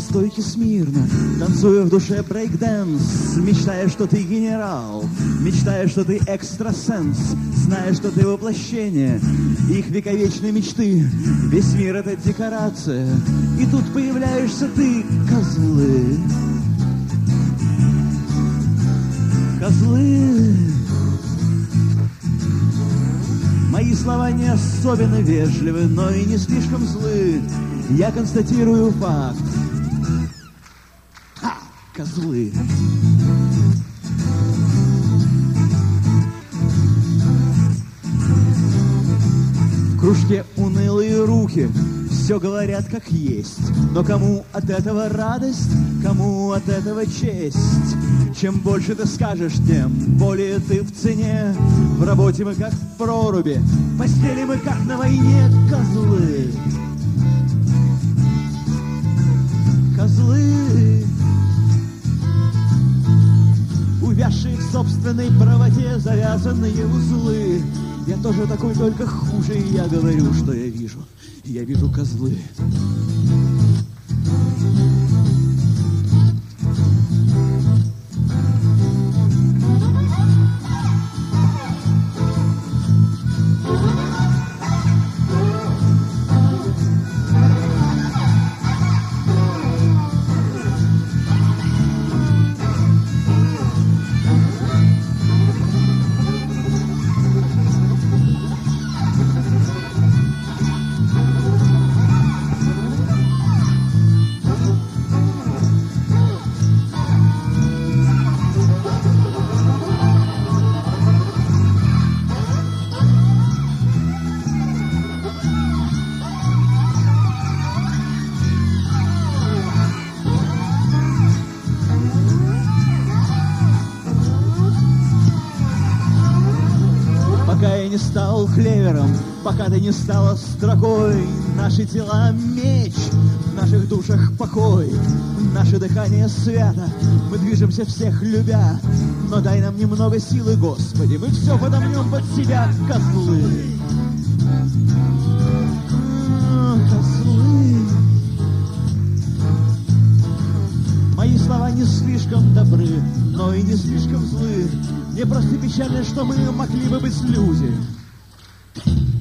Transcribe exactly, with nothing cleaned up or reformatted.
стойке смирно, танцуя в душе брейк-дэнс, мечтая, что ты генерал, мечтая, что ты экстрасенс, зная, что ты воплощение их вековечной мечты. Весь мир — это декорация, и тут появляешься ты, козлы. Козлы. Мои слова не особенно вежливы, но и не слишком злы. Я констатирую факт. Ха! Козлы. В кружке унылые руки все говорят как есть. Но кому от этого радость, кому от этого честь? Чем больше ты скажешь, тем более ты в цене. В работе мы как в проруби, в постели мы как на войне. Козлы. Козлы. Увязшие в собственной правоте завязанные узлы. Я тоже такой, только хуже, и я говорю, что я вижу. Я вижу козлы. Стал клевером, пока ты не стала строкой. Наши тела меч, в наших душах покой, наше дыхание свято, мы движемся всех любя. Но дай нам немного силы, Господи, мы все подомнем под себя. Козлы. Козлы. Мои слова не слишком добры, но и не слишком злы. Мне просто печально, что мы могли бы быть люди.